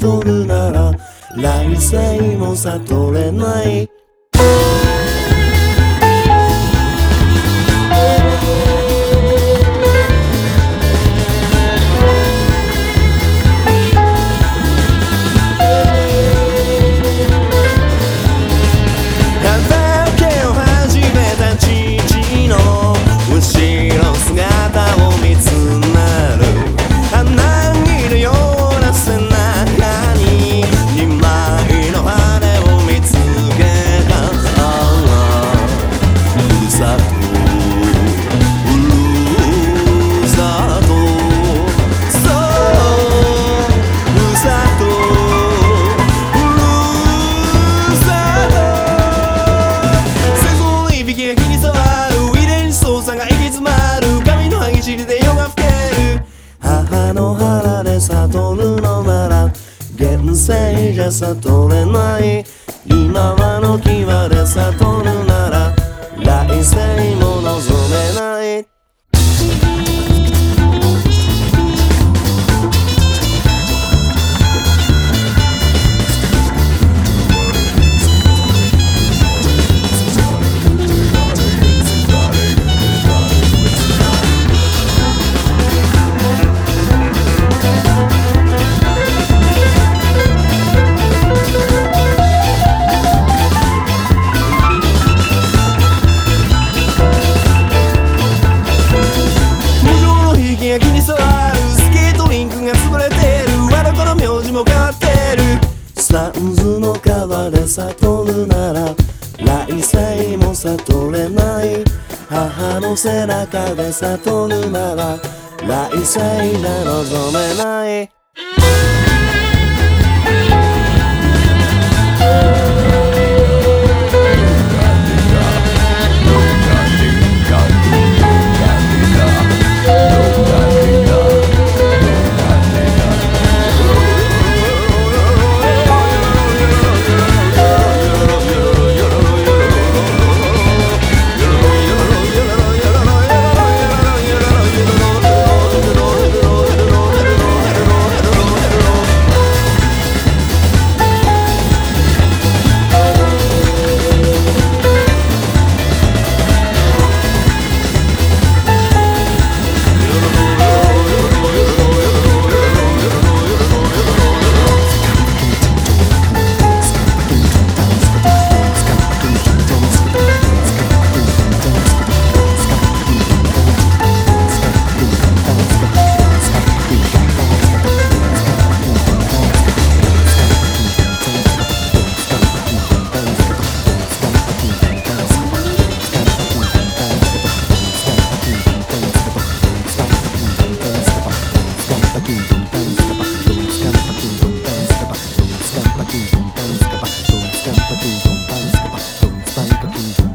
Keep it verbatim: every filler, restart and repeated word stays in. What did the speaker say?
悟るなら来世も悟れない。畑を始めた父の後ろ姿を見つめる。花にいるような背中に二枚の羽を見つけた。ふるさとふるさと、そうふるさとふるさと。戦争のいびきが気に障る、遺伝子操作が行き詰まる、髪の歯ぎしりで夜が更ける。母の腹で悟るのなら現世じゃ悟れない。今はの際で悟るなら来世も望めない。気に障るスケートリンクが潰れてる、あの子の名字も変わってる。サンズの川で悟るなら来世も悟れない。母の背中で悟るなら来世じゃ望めない。 Don't